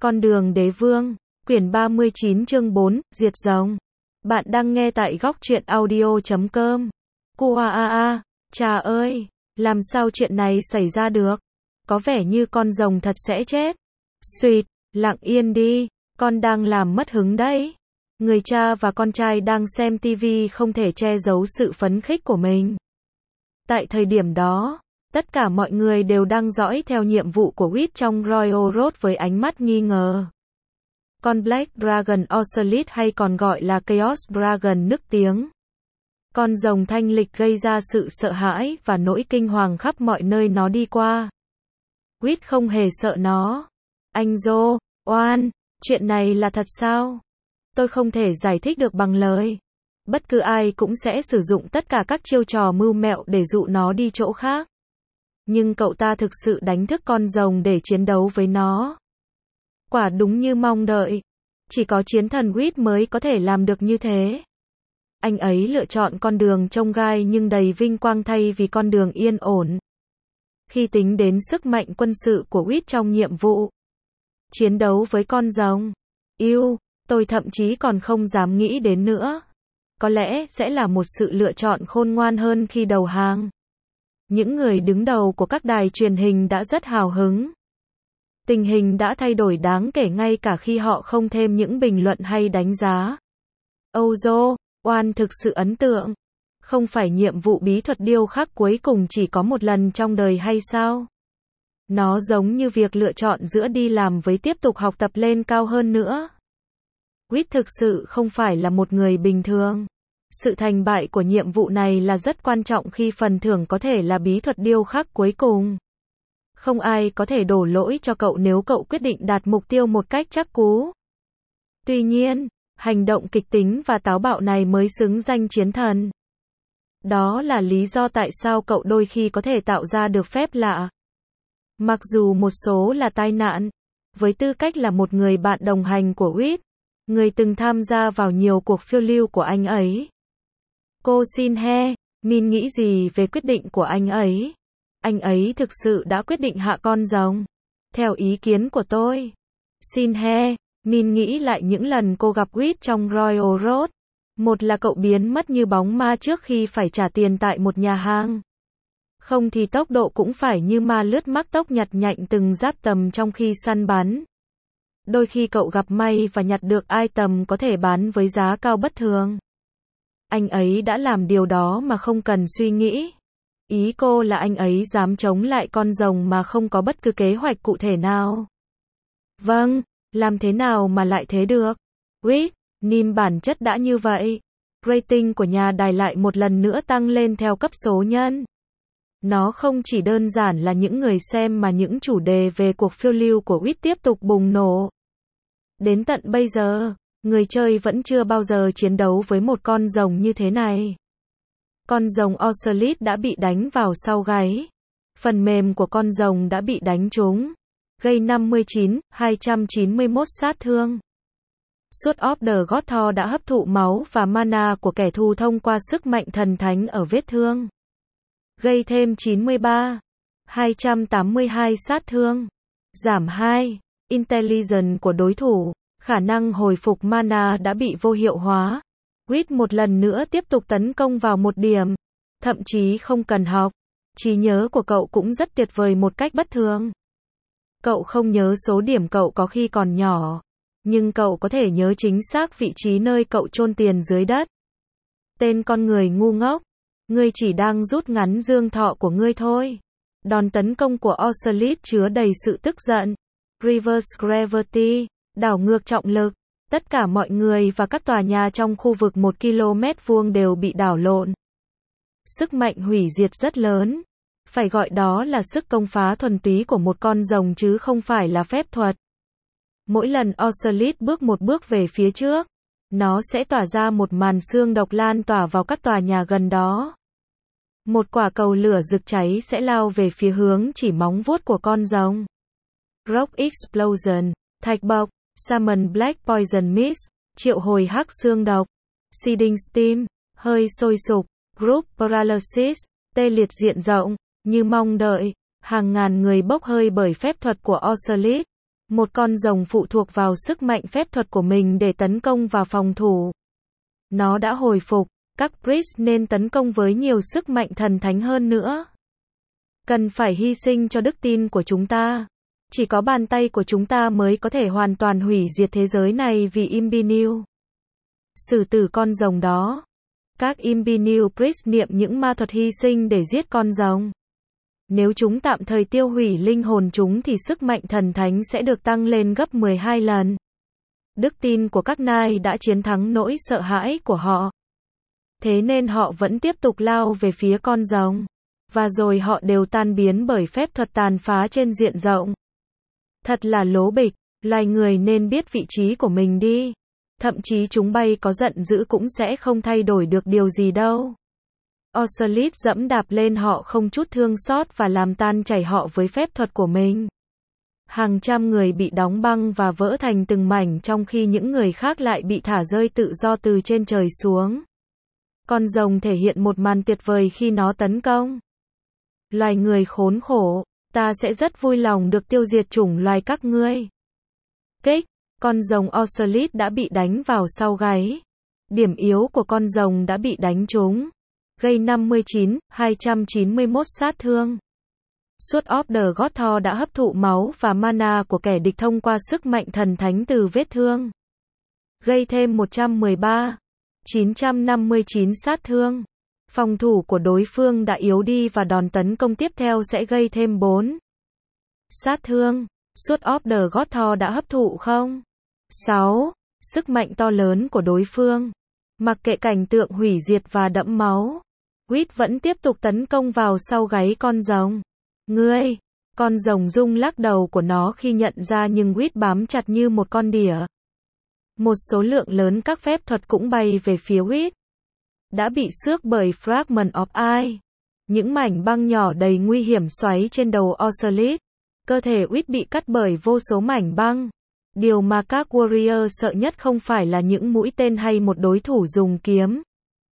Con đường đế vương, quyển 39 chương 4, diệt rồng. Bạn đang nghe tại góc truyện audio.com. Cha ơi, làm sao chuyện này xảy ra được? Có vẻ như con rồng thật sẽ chết. Xuyệt, lặng yên đi, con đang làm mất hứng đấy. Người cha và con trai đang xem tivi không thể che giấu sự phấn khích của mình. Tại thời điểm đó, tất cả mọi người đều đang dõi theo nhiệm vụ của Wit trong Royal Road với ánh mắt nghi ngờ. Con Black Dragon Ocelot hay còn gọi là Chaos Dragon nức tiếng. Con rồng thanh lịch gây ra sự sợ hãi và nỗi kinh hoàng khắp mọi nơi nó đi qua. Wit không hề sợ nó. Anh Joe, oan, chuyện này là thật sao? Tôi không thể giải thích được bằng lời. Bất cứ ai cũng sẽ sử dụng tất cả các chiêu trò mưu mẹo để dụ nó đi chỗ khác. Nhưng cậu ta thực sự đánh thức con rồng để chiến đấu với nó. Quả đúng như mong đợi. Chỉ có chiến thần Wit mới có thể làm được như thế. Anh ấy lựa chọn con đường chông gai nhưng đầy vinh quang thay vì con đường yên ổn. Khi tính đến sức mạnh quân sự của Wit trong nhiệm vụ chiến đấu với con rồng, tôi thậm chí còn không dám nghĩ đến nữa. Có lẽ sẽ là một sự lựa chọn khôn ngoan hơn khi đầu hàng. Những người đứng đầu của các đài truyền hình đã rất hào hứng. Tình hình đã thay đổi đáng kể ngay cả khi họ không thêm những bình luận hay đánh giá. Ozo, oan thực sự ấn tượng. Không phải nhiệm vụ bí thuật điêu khắc cuối cùng chỉ có một lần trong đời hay sao? Nó giống như việc lựa chọn giữa đi làm với tiếp tục học tập lên cao hơn nữa. Wit thực sự không phải là một người bình thường. Sự thành bại của nhiệm vụ này là rất quan trọng khi phần thưởng có thể là bí thuật điêu khắc cuối cùng. Không ai có thể đổ lỗi cho cậu nếu cậu quyết định đạt mục tiêu một cách chắc cú. Tuy nhiên, hành động kịch tính và táo bạo này mới xứng danh chiến thần. Đó là lý do tại sao cậu đôi khi có thể tạo ra được phép lạ. Mặc dù một số là tai nạn, với tư cách là một người bạn đồng hành của Wit, người từng tham gia vào nhiều cuộc phiêu lưu của anh ấy. Cô Shin Hye, Min nghĩ gì về quyết định của anh ấy? Anh ấy thực sự đã quyết định hạ con rồng. Theo ý kiến của tôi, Shin Hye, Min nghĩ lại những lần cô gặp Wit trong Royal Road. Một là cậu biến mất như bóng ma trước khi phải trả tiền tại một nhà hàng. Không thì tốc độ cũng phải như ma lướt mắc tốc nhặt nhạnh từng giáp tầm trong khi săn bắn. Đôi khi cậu gặp may và nhặt được item có thể bán với giá cao bất thường. Anh ấy đã làm điều đó mà không cần suy nghĩ. Ý cô là anh ấy dám chống lại con rồng mà không có bất cứ kế hoạch cụ thể nào. Vâng, làm thế nào mà lại thế được? Wit, Nim bản chất đã như vậy. Rating của nhà đài lại một lần nữa tăng lên theo cấp số nhân. Nó không chỉ đơn giản là những người xem mà những chủ đề về cuộc phiêu lưu của Wit tiếp tục bùng nổ. Đến tận bây giờ, người chơi vẫn chưa bao giờ chiến đấu với một con rồng như thế này. Con rồng Ocelot đã bị đánh vào sau gáy. Phần mềm của con rồng đã bị đánh trúng, gây 291 sát thương. Sword of the God Thor đã hấp thụ máu và mana của kẻ thù thông qua sức mạnh thần thánh ở vết thương, gây thêm 282 sát thương. Giảm 2 intelligence của đối thủ, khả năng hồi phục mana đã bị vô hiệu hóa. Wit một lần nữa tiếp tục tấn công vào một điểm, thậm chí không cần học. Trí nhớ của cậu cũng rất tuyệt vời một cách bất thường. Cậu không nhớ số điểm cậu có khi còn nhỏ, nhưng cậu có thể nhớ chính xác vị trí nơi cậu chôn tiền dưới đất. Tên con người ngu ngốc, ngươi chỉ đang rút ngắn dương thọ của ngươi thôi. Đòn tấn công của Ocelot chứa đầy sự tức giận. Reverse Gravity, đảo ngược trọng lực. Tất cả mọi người và các tòa nhà trong khu vực 1 km vuông đều bị đảo lộn. Sức mạnh hủy diệt rất lớn. Phải gọi đó là sức công phá thuần túy của một con rồng chứ không phải là phép thuật. Mỗi lần Ocelot bước một bước về phía trước, nó sẽ tỏa ra một màn xương độc lan tỏa vào các tòa nhà gần đó. Một quả cầu lửa rực cháy sẽ lao về phía hướng chỉ móng vuốt của con rồng. Rock Explosion, thạch bộc, Summon Black Poison Mist, triệu hồi hắc xương độc, Seeding Steam, hơi sôi sục, Group Paralysis, tê liệt diện rộng, như mong đợi, hàng ngàn người bốc hơi bởi phép thuật của Ocelot. Một con rồng phụ thuộc vào sức mạnh phép thuật của mình để tấn công và phòng thủ. Nó đã hồi phục, các priest nên tấn công với nhiều sức mạnh thần thánh hơn nữa. Cần phải hy sinh cho đức tin của chúng ta. Chỉ có bàn tay của chúng ta mới có thể hoàn toàn hủy diệt thế giới này vì Imbiniu. Xử tử con rồng đó. Các Imbiniu priest niệm những ma thuật hy sinh để giết con rồng. Nếu chúng tạm thời tiêu hủy linh hồn chúng thì sức mạnh thần thánh sẽ được tăng lên gấp 12 lần. Đức tin của các nai đã chiến thắng nỗi sợ hãi của họ. Thế nên họ vẫn tiếp tục lao về phía con rồng. Và rồi họ đều tan biến bởi phép thuật tàn phá trên diện rộng. Thật là lố bịch, loài người nên biết vị trí của mình đi. Thậm chí chúng bay có giận dữ cũng sẽ không thay đổi được điều gì đâu. Ocelot dẫm đạp lên họ không chút thương xót và làm tan chảy họ với phép thuật của mình. Hàng trăm người bị đóng băng và vỡ thành từng mảnh trong khi những người khác lại bị thả rơi tự do từ trên trời xuống. Con rồng thể hiện một màn tuyệt vời khi nó tấn công. Loài người khốn khổ, ta sẽ rất vui lòng được tiêu diệt chủng loài các ngươi. Kích, con rồng Ocelot đã bị đánh vào sau gáy. Điểm yếu của con rồng đã bị đánh trúng. Gây 291 sát thương. Sword of the God Thor đã hấp thụ máu và mana của kẻ địch thông qua sức mạnh thần thánh từ vết thương. Gây thêm 959 sát thương. Phòng thủ của đối phương đã yếu đi và đòn tấn công tiếp theo sẽ gây thêm 4 sát thương. Sword of the God Thor đã hấp thụ 6 sức mạnh to lớn của đối phương. Mặc kệ cảnh tượng hủy diệt và đẫm máu, Wit vẫn tiếp tục tấn công vào sau gáy con rồng. Ngươi! Con rồng rung lắc đầu của nó khi nhận ra nhưng Wit bám chặt như một con đỉa. Một số lượng lớn các phép thuật cũng bay về phía Wit. Đã bị xước bởi Fragment of Ice. Những mảnh băng nhỏ đầy nguy hiểm xoáy trên đầu Ocelot. Cơ thể Wit bị cắt bởi vô số mảnh băng. Điều mà các warrior sợ nhất không phải là những mũi tên hay một đối thủ dùng kiếm.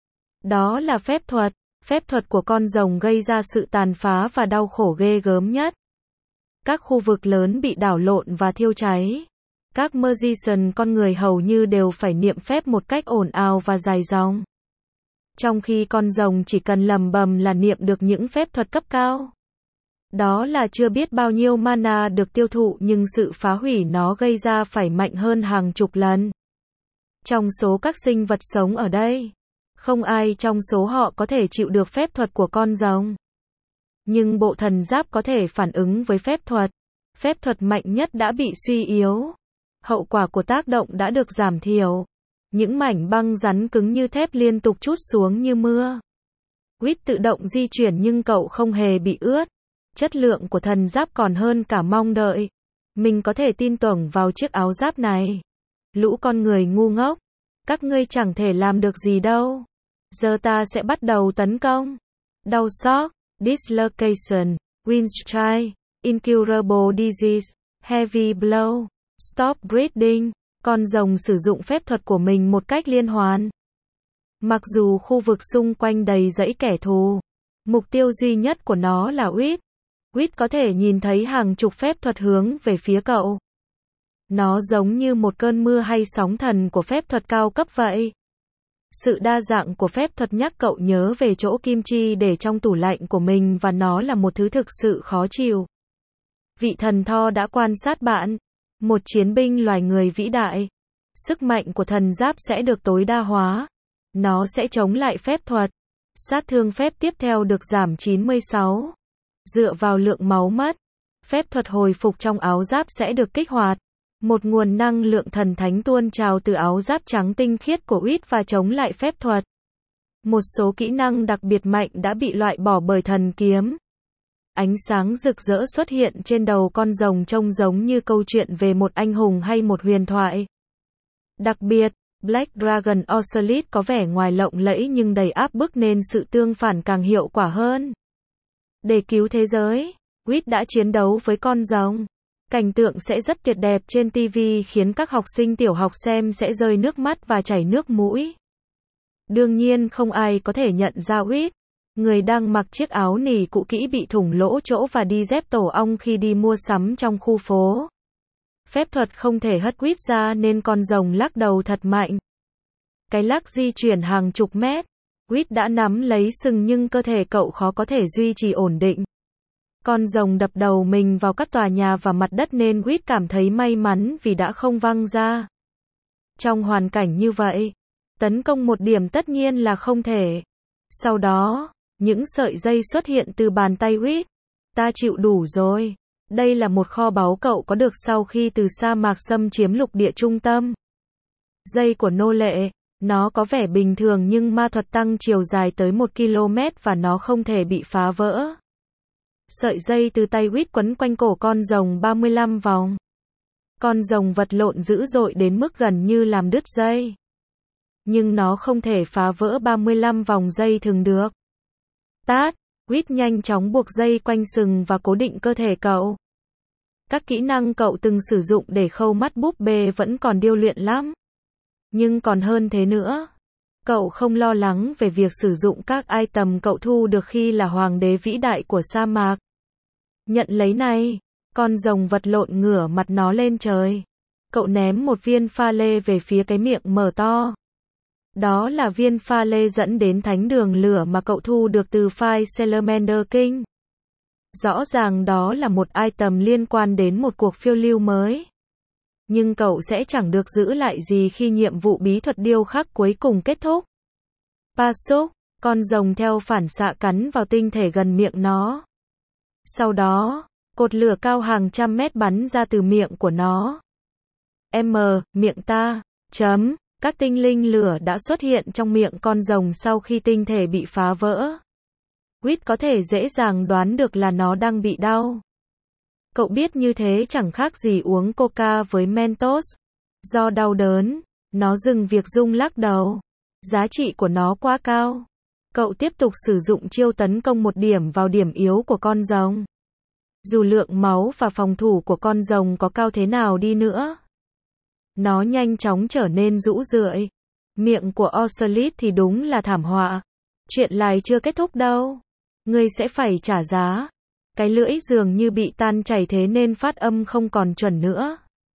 Đó là phép thuật. Phép thuật của con rồng gây ra sự tàn phá và đau khổ ghê gớm nhất. Các khu vực lớn bị đảo lộn và thiêu cháy. Các magician con người hầu như đều phải niệm phép một cách ồn ào và dài dòng. Trong khi con rồng chỉ cần lầm bầm là niệm được những phép thuật cấp cao. Đó là chưa biết bao nhiêu mana được tiêu thụ nhưng sự phá hủy nó gây ra phải mạnh hơn hàng chục lần. Trong số các sinh vật sống ở đây, không ai trong số họ có thể chịu được phép thuật của con rồng. Nhưng bộ thần giáp có thể phản ứng với phép thuật. Phép thuật mạnh nhất đã bị suy yếu. Hậu quả của tác động đã được giảm thiểu. Những mảnh băng rắn cứng như thép liên tục trút xuống như mưa. Wit tự động di chuyển nhưng cậu không hề bị ướt. Chất lượng của thần giáp còn hơn cả mong đợi. Mình có thể tin tưởng vào chiếc áo giáp này. Lũ con người ngu ngốc. Các ngươi chẳng thể làm được gì đâu. Giờ ta sẽ bắt đầu tấn công. Đau xót, dislocation, wind strike, incurable disease, heavy blow, stop breathing. Con rồng sử dụng phép thuật của mình một cách liên hoàn. Mặc dù khu vực xung quanh đầy dãy kẻ thù, mục tiêu duy nhất của nó là Wit. Wit có thể nhìn thấy hàng chục phép thuật hướng về phía cậu. Nó giống như một cơn mưa hay sóng thần của phép thuật cao cấp vậy. Sự đa dạng của phép thuật nhắc cậu nhớ về chỗ kim chi để trong tủ lạnh của mình và nó là một thứ thực sự khó chịu. Vị thần Thor đã quan sát bạn. Một chiến binh loài người vĩ đại. Sức mạnh của thần giáp sẽ được tối đa hóa. Nó sẽ chống lại phép thuật. Sát thương phép tiếp theo được giảm 96. Dựa vào lượng máu mất, phép thuật hồi phục trong áo giáp sẽ được kích hoạt. Một nguồn năng lượng thần thánh tuôn trào từ áo giáp trắng tinh khiết của Wit và chống lại phép thuật. Một số kỹ năng đặc biệt mạnh đã bị loại bỏ bởi thần kiếm. Ánh sáng rực rỡ xuất hiện trên đầu con rồng trông giống như câu chuyện về một anh hùng hay một huyền thoại. Đặc biệt, Black Dragon Ocelot có vẻ ngoài lộng lẫy nhưng đầy áp bức nên sự tương phản càng hiệu quả hơn. Để cứu thế giới, Wit đã chiến đấu với con rồng. Cảnh tượng sẽ rất tuyệt đẹp trên TV khiến các học sinh tiểu học xem sẽ rơi nước mắt và chảy nước mũi. Đương nhiên không ai có thể nhận ra Wit, người đang mặc chiếc áo nỉ cũ kỹ bị thủng lỗ chỗ và đi dép tổ ong khi đi mua sắm trong khu phố. Phép thuật không thể hất Quýt ra nên con rồng lắc đầu thật mạnh. Cái lắc di chuyển hàng chục mét. Quýt đã nắm lấy sừng nhưng cơ thể cậu khó có thể duy trì ổn định. Con rồng đập đầu mình vào các tòa nhà và mặt đất nên Quýt cảm thấy may mắn vì đã không văng ra. Trong hoàn cảnh như vậy, tấn công một điểm tất nhiên là không thể. Sau đó, những sợi dây xuất hiện từ bàn tay Quýt. Ta chịu đủ rồi. Đây là một kho báu cậu có được sau khi từ sa mạc xâm chiếm lục địa trung tâm. Dây của nô lệ. Nó có vẻ bình thường nhưng ma thuật tăng chiều dài tới 1 km và nó không thể bị phá vỡ. Sợi dây từ tay Quýt quấn quanh cổ con rồng 35 vòng. Con rồng vật lộn dữ dội đến mức gần như làm đứt dây. Nhưng nó không thể phá vỡ 35 vòng dây thừng được. Tát, Quýt nhanh chóng buộc dây quanh sừng và cố định cơ thể cậu. Các kỹ năng cậu từng sử dụng để khâu mắt búp bê vẫn còn điêu luyện lắm. Nhưng còn hơn thế nữa. Cậu không lo lắng về việc sử dụng các item cậu thu được khi là hoàng đế vĩ đại của sa mạc. Nhận lấy này. Con rồng vật lộn ngửa mặt nó lên trời. Cậu ném một viên pha lê về phía cái miệng mở to. Đó là viên pha lê dẫn đến thánh đường lửa mà cậu thu được từ file Salamander King. Rõ ràng đó là một item liên quan đến một cuộc phiêu lưu mới. Nhưng cậu sẽ chẳng được giữ lại gì khi nhiệm vụ bí thuật điêu khắc cuối cùng kết thúc. Pasok, con rồng theo phản xạ cắn vào tinh thể gần miệng nó. Sau đó, cột lửa cao hàng trăm mét bắn ra từ miệng của nó. Miệng ta. Các tinh linh lửa đã xuất hiện trong miệng con rồng sau khi tinh thể bị phá vỡ. Quýt có thể dễ dàng đoán được là nó đang bị đau. Cậu biết như thế chẳng khác gì uống coca với Mentos. Do đau đớn, nó dừng việc rung lắc đầu. Giá trị của nó quá cao. Cậu tiếp tục sử dụng chiêu tấn công một điểm vào điểm yếu của con rồng. Dù lượng máu và phòng thủ của con rồng có cao thế nào đi nữa, nó nhanh chóng trở nên rũ rượi. Miệng của Ocelot thì đúng là thảm họa. Chuyện này chưa kết thúc đâu. Ngươi sẽ phải trả giá. Cái lưỡi dường như bị tan chảy thế nên phát âm không còn chuẩn nữa.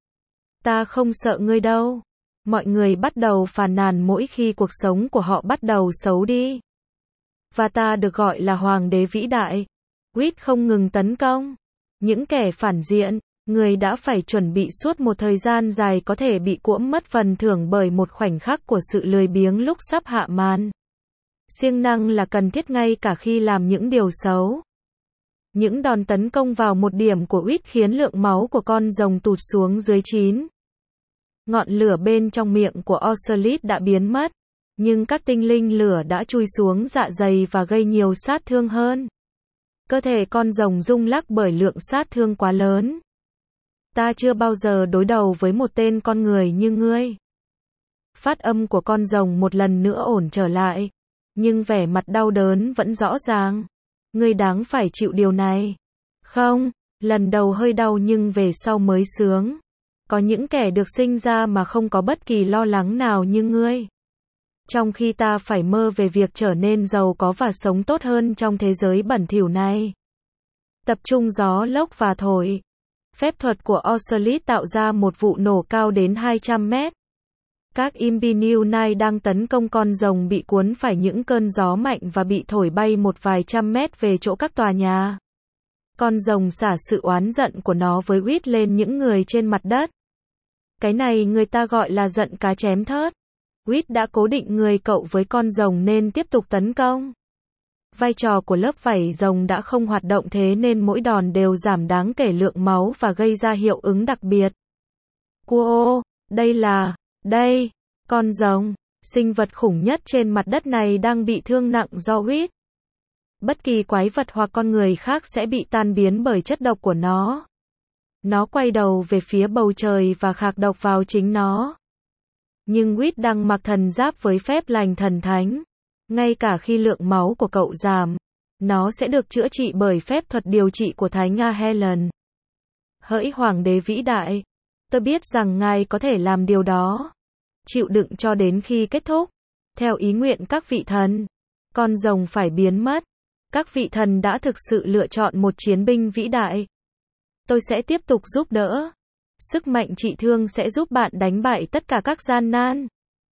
Ta không sợ ngươi đâu. Mọi người bắt đầu phàn nàn mỗi khi cuộc sống của họ bắt đầu xấu đi. Và ta được gọi là hoàng đế vĩ đại. Quýt không ngừng tấn công. Những kẻ phản diện, người đã phải chuẩn bị suốt một thời gian dài có thể bị cuỗm mất phần thưởng bởi một khoảnh khắc của sự lười biếng lúc sắp hạ màn. Siêng năng là cần thiết ngay cả khi làm những điều xấu. Những đòn tấn công vào một điểm của Quýt khiến lượng máu của con rồng tụt xuống dưới 9. Ngọn lửa bên trong miệng của Ocelot đã biến mất. Nhưng các tinh linh lửa đã chui xuống dạ dày và gây nhiều sát thương hơn. Cơ thể con rồng rung lắc bởi lượng sát thương quá lớn. Ta chưa bao giờ đối đầu với một tên con người như ngươi. Phát âm của con rồng một lần nữa ổn trở lại. Nhưng vẻ mặt đau đớn vẫn rõ ràng. Ngươi đáng phải chịu điều này. Không, lần đầu hơi đau nhưng về sau mới sướng. Có những kẻ được sinh ra mà không có bất kỳ lo lắng nào như ngươi. Trong khi ta phải mơ về việc trở nên giàu có và sống tốt hơn trong thế giới bẩn thỉu này. Tập trung gió lốc và thổi. Phép thuật của Ocelot tạo ra một vụ nổ cao đến 200 mét. Các Imbinunai đang tấn công con rồng bị cuốn phải những cơn gió mạnh và bị thổi bay một vài trăm mét về chỗ các tòa nhà. Con rồng xả sự oán giận của nó với Quýt lên những người trên mặt đất. Cái này người ta gọi là giận cá chém thớt. Quýt đã cố định người cậu với con rồng nên tiếp tục tấn công. Vai trò của lớp vảy rồng đã không hoạt động thế nên mỗi đòn đều giảm đáng kể lượng máu và gây ra hiệu ứng đặc biệt. Cua, đây, con rồng, sinh vật khủng nhất trên mặt đất này đang bị thương nặng do Quýt. Bất kỳ quái vật hoặc con người khác sẽ bị tan biến bởi chất độc của nó. Nó quay đầu về phía bầu trời và khạc độc vào chính nó. Nhưng Quýt đang mặc thần giáp với phép lành thần thánh. Ngay cả khi lượng máu của cậu giảm, nó sẽ được chữa trị bởi phép thuật điều trị của Thánh A Helen. Hỡi hoàng đế vĩ đại, tôi biết rằng ngài có thể làm điều đó. Chịu đựng cho đến khi kết thúc. Theo ý nguyện các vị thần, con rồng phải biến mất. Các vị thần đã thực sự lựa chọn một chiến binh vĩ đại. Tôi sẽ tiếp tục giúp đỡ. Sức mạnh trị thương sẽ giúp bạn đánh bại tất cả các gian nan.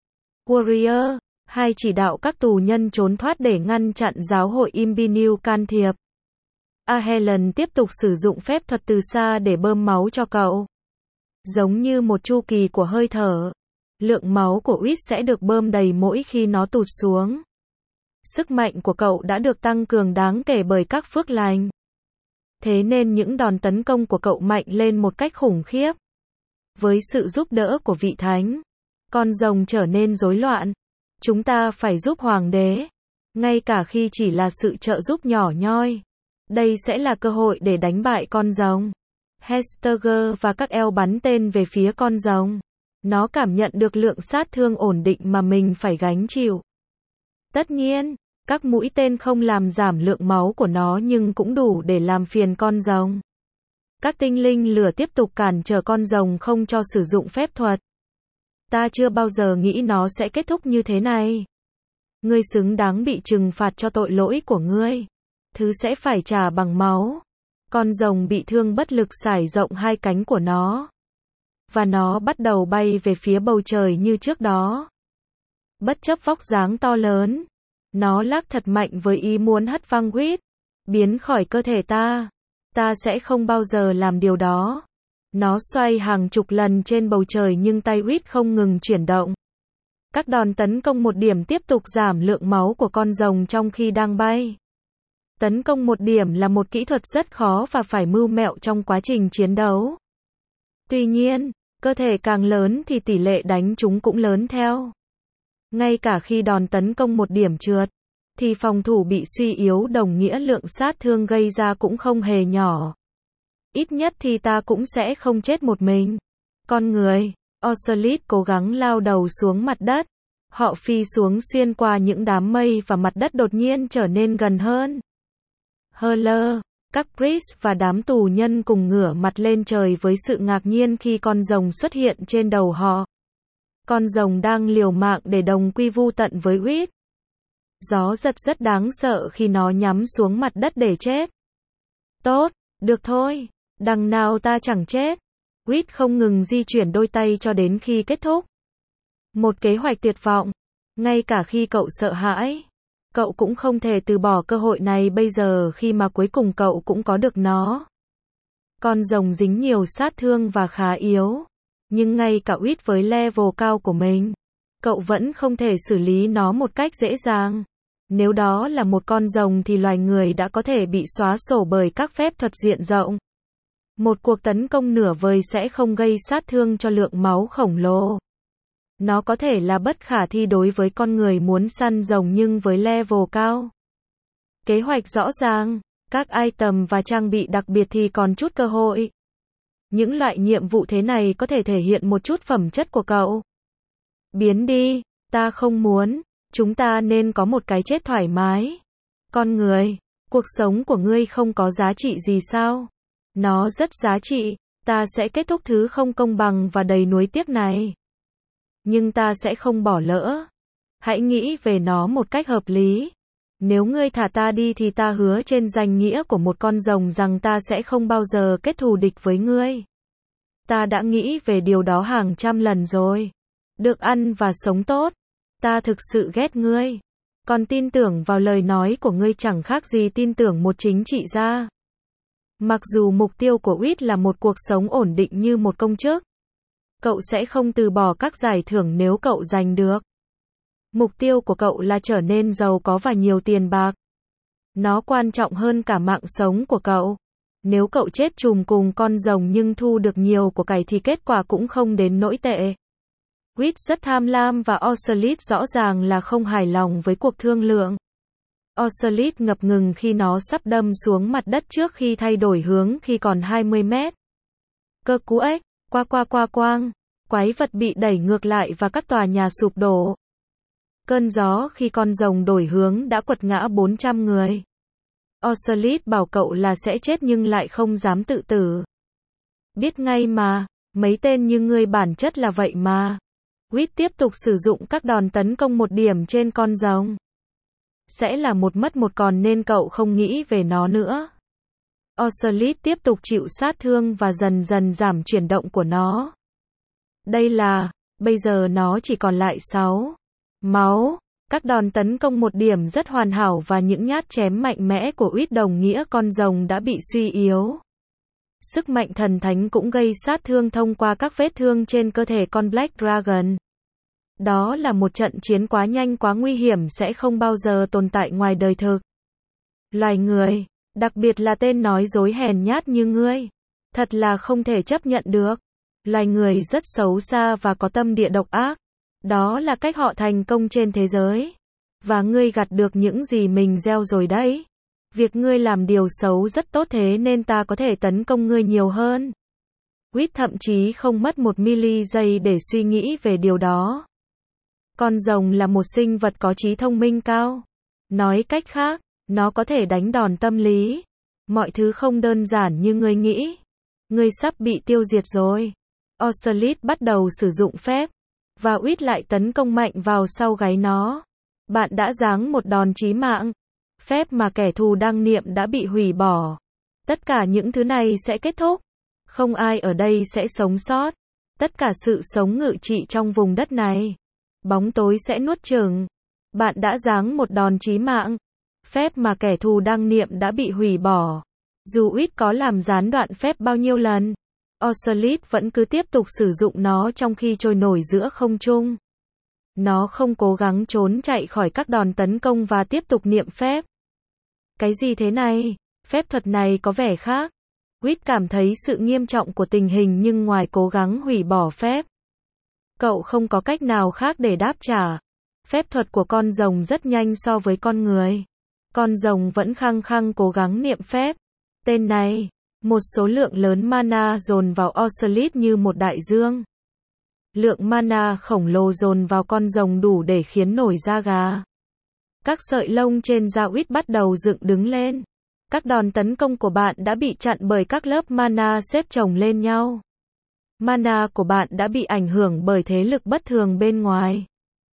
Warrior 2 chỉ đạo các tù nhân trốn thoát để ngăn chặn giáo hội Imbinew can thiệp. Helen tiếp tục sử dụng phép thuật từ xa để bơm máu cho cậu. Giống như một chu kỳ của hơi thở, lượng máu của Reed sẽ được bơm đầy mỗi khi nó tụt xuống. Sức mạnh của cậu đã được tăng cường đáng kể bởi các phước lành. Thế nên những đòn tấn công của cậu mạnh lên một cách khủng khiếp. Với sự giúp đỡ của vị thánh, con rồng trở nên rối loạn. Chúng ta phải giúp hoàng đế, ngay cả khi chỉ là sự trợ giúp nhỏ nhoi. Đây sẽ là cơ hội để đánh bại con rồng. Hester và các eo bắn tên về phía con rồng. Nó cảm nhận được lượng sát thương ổn định mà mình phải gánh chịu. Tất nhiên, các mũi tên không làm giảm lượng máu của nó nhưng cũng đủ để làm phiền con rồng. Các tinh linh lửa tiếp tục cản trở con rồng không cho sử dụng phép thuật. Ta chưa bao giờ nghĩ nó sẽ kết thúc như thế này. Ngươi xứng đáng bị trừng phạt cho tội lỗi của ngươi. Thứ sẽ phải trả bằng máu. Con rồng bị thương bất lực xải rộng hai cánh của nó. Và nó bắt đầu bay về phía bầu trời như trước đó. Bất chấp vóc dáng to lớn, nó lắc thật mạnh với ý muốn hất văng Reed. Biến khỏi cơ thể ta. Ta sẽ không bao giờ làm điều đó. Nó xoay hàng chục lần trên bầu trời nhưng tay Reed không ngừng chuyển động. Các đòn tấn công một điểm tiếp tục giảm lượng máu của con rồng trong khi đang bay. Tấn công một điểm là một kỹ thuật rất khó và phải mưu mẹo trong quá trình chiến đấu. Tuy nhiên, cơ thể càng lớn thì tỷ lệ đánh trúng cũng lớn theo. Ngay cả khi đòn tấn công một điểm trượt, thì phòng thủ bị suy yếu đồng nghĩa lượng sát thương gây ra cũng không hề nhỏ. Ít nhất thì ta cũng sẽ không chết một mình. Con người, Ocelot cố gắng lao đầu xuống mặt đất. Họ phi xuống xuyên qua những đám mây và mặt đất đột nhiên trở nên gần hơn. Heller, các priest và đám tù nhân cùng ngửa mặt lên trời với sự ngạc nhiên khi con rồng xuất hiện trên đầu họ. Con rồng đang liều mạng để đồng quy vu tận với Reed. Gió giật rất đáng sợ khi nó nhắm xuống mặt đất để chết. Tốt, được thôi, đằng nào ta chẳng chết. Reed không ngừng di chuyển đôi tay cho đến khi kết thúc. Một kế hoạch tuyệt vọng. Ngay cả khi cậu sợ hãi, cậu cũng không thể từ bỏ cơ hội này bây giờ khi mà cuối cùng cậu cũng có được nó. Con rồng dính nhiều sát thương và khá yếu. Nhưng ngay cả Reed với level cao của mình, cậu vẫn không thể xử lý nó một cách dễ dàng. Nếu đó là một con rồng thì loài người đã có thể bị xóa sổ bởi các phép thuật diện rộng. Một cuộc tấn công nửa vời sẽ không gây sát thương cho lượng máu khổng lồ. Nó có thể là bất khả thi đối với con người muốn săn rồng nhưng với level cao. Kế hoạch rõ ràng, các item và trang bị đặc biệt thì còn chút cơ hội. Những loại nhiệm vụ thế này có thể thể hiện một chút phẩm chất của cậu. Biến đi, ta không muốn, chúng ta nên có một cái chết thoải mái. Con người, cuộc sống của ngươi không có giá trị gì sao? Nó rất giá trị, ta sẽ kết thúc thứ không công bằng và đầy nuối tiếc này. Nhưng ta sẽ không bỏ lỡ. Hãy nghĩ về nó một cách hợp lý. Nếu ngươi thả ta đi thì ta hứa trên danh nghĩa của một con rồng rằng ta sẽ không bao giờ kết thù địch với ngươi. Ta đã nghĩ về điều đó hàng trăm lần rồi. Được ăn và sống tốt. Ta thực sự ghét ngươi. Còn tin tưởng vào lời nói của ngươi chẳng khác gì tin tưởng một chính trị gia. Mặc dù mục tiêu của Reed là một cuộc sống ổn định như một công chức, cậu sẽ không từ bỏ các giải thưởng nếu cậu giành được. Mục tiêu của cậu là trở nên giàu có và nhiều tiền bạc. Nó quan trọng hơn cả mạng sống của cậu. Nếu cậu chết chùm cùng con rồng nhưng thu được nhiều của cải thì kết quả cũng không đến nỗi tệ. Reed rất tham lam và Ocelot rõ ràng là không hài lòng với cuộc thương lượng. Ocelot ngập ngừng khi nó sắp đâm xuống mặt đất trước khi thay đổi hướng khi còn 20 mét. Cơ cú ếch, quang, quái vật bị đẩy ngược lại và các tòa nhà sụp đổ. Cơn gió khi con rồng đổi hướng đã quật ngã 400 người. Ocelot bảo cậu là sẽ chết nhưng lại không dám tự tử. Biết ngay mà, mấy tên như ngươi bản chất là vậy mà. Reed tiếp tục sử dụng các đòn tấn công một điểm trên con rồng. Sẽ là một mất một còn nên cậu không nghĩ về nó nữa. Ocelot tiếp tục chịu sát thương và dần dần giảm chuyển động của nó. Bây giờ nó chỉ còn lại 6 máu. Các đòn tấn công một điểm rất hoàn hảo và những nhát chém mạnh mẽ của Uýt đồng nghĩa con rồng đã bị suy yếu. Sức mạnh thần thánh cũng gây sát thương thông qua các vết thương trên cơ thể con Black Dragon. Đó là một trận chiến quá nhanh quá nguy hiểm sẽ không bao giờ tồn tại ngoài đời thực. Loài người, đặc biệt là tên nói dối hèn nhát như ngươi, thật là không thể chấp nhận được. Loài người rất xấu xa và có tâm địa độc ác. Đó là cách họ thành công trên thế giới. Và ngươi gặt được những gì mình gieo rồi đấy. Việc ngươi làm điều xấu rất tốt thế nên ta có thể tấn công ngươi nhiều hơn. Uýt thậm chí không mất 1 giây để suy nghĩ về điều đó. Con rồng là một sinh vật có trí thông minh cao. Nói cách khác, nó có thể đánh đòn tâm lý. Mọi thứ không đơn giản như ngươi nghĩ. Ngươi sắp bị tiêu diệt rồi. Ocelot bắt đầu sử dụng phép. Và Uýt lại tấn công mạnh vào sau gáy nó. Bạn đã giáng một đòn chí mạng. Phép mà kẻ thù đang niệm đã bị hủy bỏ. Tất cả những thứ này sẽ kết thúc. Không ai ở đây sẽ sống sót. Tất cả sự sống ngự trị trong vùng đất này. Bóng tối sẽ nuốt chửng. Bạn đã giáng một đòn chí mạng. Phép mà kẻ thù đang niệm đã bị hủy bỏ. Dù Uýt có làm gián đoạn phép bao nhiêu lần, Ocelot vẫn cứ tiếp tục sử dụng nó trong khi trôi nổi giữa không trung. Nó không cố gắng trốn chạy khỏi các đòn tấn công và tiếp tục niệm phép. Cái gì thế này? Phép thuật này có vẻ khác. Uýt cảm thấy sự nghiêm trọng của tình hình nhưng ngoài cố gắng hủy bỏ phép, cậu không có cách nào khác để đáp trả. Phép thuật của con rồng rất nhanh so với con người. Con rồng vẫn khăng khăng cố gắng niệm phép. Tên này, một số lượng lớn mana dồn vào Ocelot như một đại dương. Lượng mana khổng lồ dồn vào con rồng đủ để khiến nổi da gà. Các sợi lông trên da Uýt bắt đầu dựng đứng lên. Các đòn tấn công của bạn đã bị chặn bởi các lớp mana xếp chồng lên nhau. Mana của bạn đã bị ảnh hưởng bởi thế lực bất thường bên ngoài.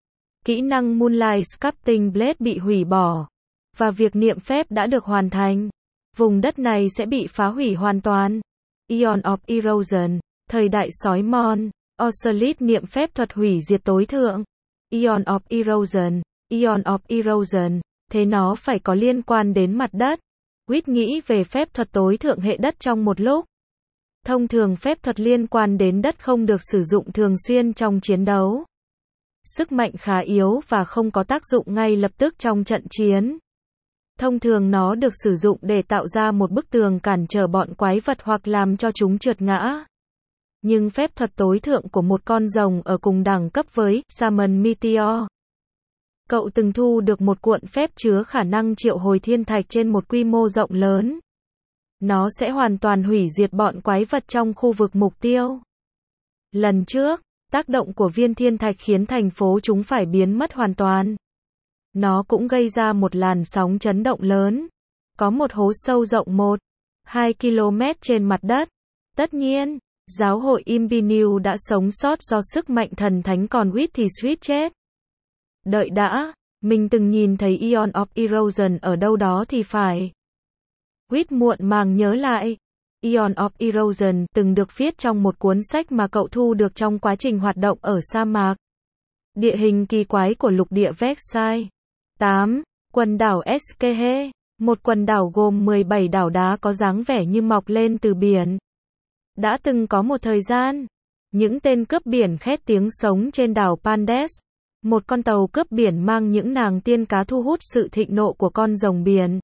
Kỹ năng Moonlight Sculpting Blade bị hủy bỏ. Và việc niệm phép đã được hoàn thành. Vùng đất này sẽ bị phá hủy hoàn toàn. Eon of Erosion, thời đại sói mòn. Ocelot niệm phép thuật hủy diệt tối thượng. Eon of Erosion, Eon of Erosion, thế nó phải có liên quan đến mặt đất. Uýt nghĩ về phép thuật tối thượng hệ đất trong một lúc. Thông thường phép thuật liên quan đến đất không được sử dụng thường xuyên trong chiến đấu. Sức mạnh khá yếu và không có tác dụng ngay lập tức trong trận chiến. Thông thường nó được sử dụng để tạo ra một bức tường cản trở bọn quái vật hoặc làm cho chúng trượt ngã. Nhưng phép thuật tối thượng của một con rồng ở cùng đẳng cấp với Summon Meteor. Cậu từng thu được một cuộn phép chứa khả năng triệu hồi thiên thạch trên một quy mô rộng lớn. Nó sẽ hoàn toàn hủy diệt bọn quái vật trong khu vực mục tiêu. Lần trước, tác động của viên thiên thạch khiến thành phố chúng phải biến mất hoàn toàn. Nó cũng gây ra một làn sóng chấn động lớn. Có một hố sâu rộng 1-2 km trên mặt đất. Tất nhiên, giáo hội Imbinu đã sống sót do sức mạnh thần thánh còn Uýt thì suýt chết. Đợi đã, mình từng nhìn thấy Eon of Erosion ở đâu đó thì phải. Uýt muộn màng nhớ lại. Eon of Erosion từng được viết trong một cuốn sách mà cậu thu được trong quá trình hoạt động ở sa mạc. Địa hình kỳ quái của lục địa Vexai. 8. Quần đảo Eskehe, một quần đảo gồm 17 đảo đá có dáng vẻ như mọc lên từ biển. Đã từng có một thời gian, những tên cướp biển khét tiếng sống trên đảo Pandes. Một con tàu cướp biển mang những nàng tiên cá thu hút sự thịnh nộ của con rồng biển.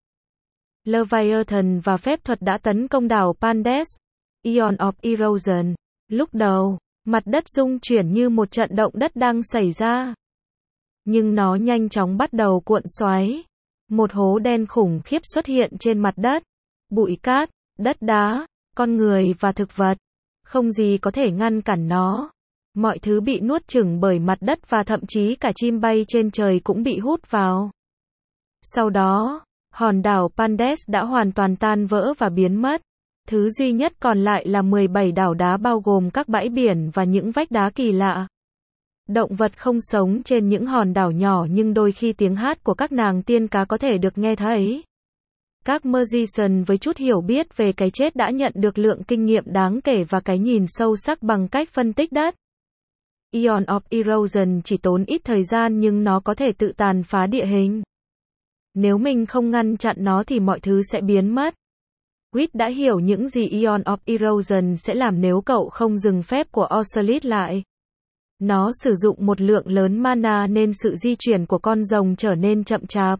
Leviathan và phép thuật đã tấn công đảo Pandes. Eon of Erosion. Lúc đầu, mặt đất rung chuyển như một trận động đất đang xảy ra. Nhưng nó nhanh chóng bắt đầu cuộn xoáy. Một hố đen khủng khiếp xuất hiện trên mặt đất. Bụi cát, đất đá, con người và thực vật. Không gì có thể ngăn cản nó. Mọi thứ bị nuốt chửng bởi mặt đất và thậm chí cả chim bay trên trời cũng bị hút vào. Sau đó, hòn đảo Pandes đã hoàn toàn tan vỡ và biến mất. Thứ duy nhất còn lại là 17 đảo đá bao gồm các bãi biển và những vách đá kỳ lạ. Động vật không sống trên những hòn đảo nhỏ nhưng đôi khi tiếng hát của các nàng tiên cá có thể được nghe thấy. Các magician với chút hiểu biết về cái chết đã nhận được lượng kinh nghiệm đáng kể và cái nhìn sâu sắc bằng cách phân tích đất. Eon of Erosion chỉ tốn ít thời gian nhưng nó có thể tự tàn phá địa hình. Nếu mình không ngăn chặn nó thì mọi thứ sẽ biến mất. Whit đã hiểu những gì Eon of Erosion sẽ làm nếu cậu không dừng phép của Ocelot lại. Nó sử dụng một lượng lớn mana nên sự di chuyển của con rồng trở nên chậm chạp.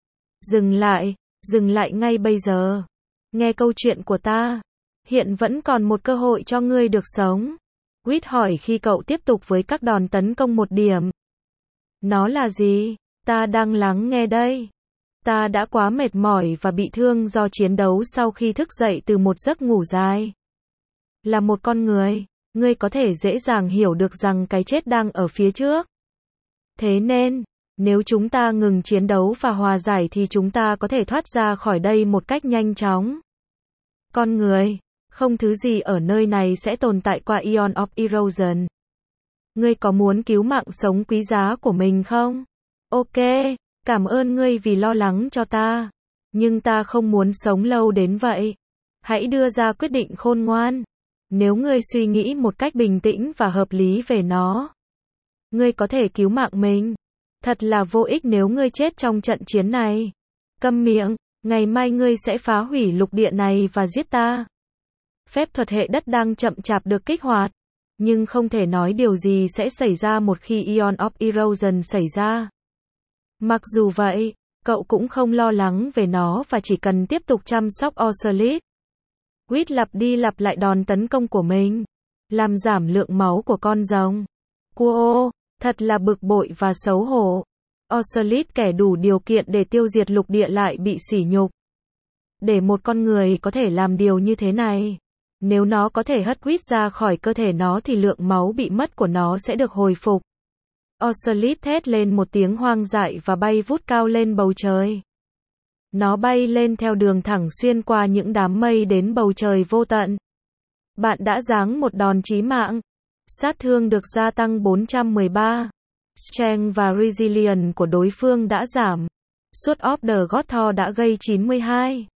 Dừng lại ngay bây giờ. Nghe câu chuyện của ta. Hiện vẫn còn một cơ hội cho ngươi được sống. Whit hỏi khi cậu tiếp tục với các đòn tấn công một điểm. Nó là gì? Ta đang lắng nghe đây. Ta đã quá mệt mỏi và bị thương do chiến đấu sau khi thức dậy từ một giấc ngủ dài. Là một con người, ngươi có thể dễ dàng hiểu được rằng cái chết đang ở phía trước. Thế nên, nếu chúng ta ngừng chiến đấu và hòa giải thì chúng ta có thể thoát ra khỏi đây một cách nhanh chóng. Con người, không thứ gì ở nơi này sẽ tồn tại qua Eon of Erosion. Ngươi có muốn cứu mạng sống quý giá của mình không? Ok, cảm ơn ngươi vì lo lắng cho ta. Nhưng ta không muốn sống lâu đến vậy. Hãy đưa ra quyết định khôn ngoan. Nếu ngươi suy nghĩ một cách bình tĩnh và hợp lý về nó, ngươi có thể cứu mạng mình. Thật là vô ích nếu ngươi chết trong trận chiến này. Câm miệng, ngày mai ngươi sẽ phá hủy lục địa này và giết ta. Phép thuật hệ đất đang chậm chạp được kích hoạt, nhưng không thể nói điều gì sẽ xảy ra một khi Eon of Erosion xảy ra. Mặc dù vậy, cậu cũng không lo lắng về nó và chỉ cần tiếp tục chăm sóc Ocelot. Whit lặp đi lặp lại đòn tấn công của mình, làm giảm lượng máu của con rồng. Wow, thật là bực bội và xấu hổ. Ocelot kẻ đủ điều kiện để tiêu diệt lục địa lại bị sỉ nhục. Để một con người có thể làm điều như thế này, nếu nó có thể hất Whit ra khỏi cơ thể nó thì lượng máu bị mất của nó sẽ được hồi phục. Ocelot thét lên một tiếng hoang dại và bay vút cao lên bầu trời. Nó bay lên theo đường thẳng xuyên qua những đám mây đến bầu trời vô tận. Bạn đã giáng một đòn chí mạng. Sát thương được gia tăng 413. Strength và Resilience của đối phương đã giảm. Sword of the God Thor đã gây 92.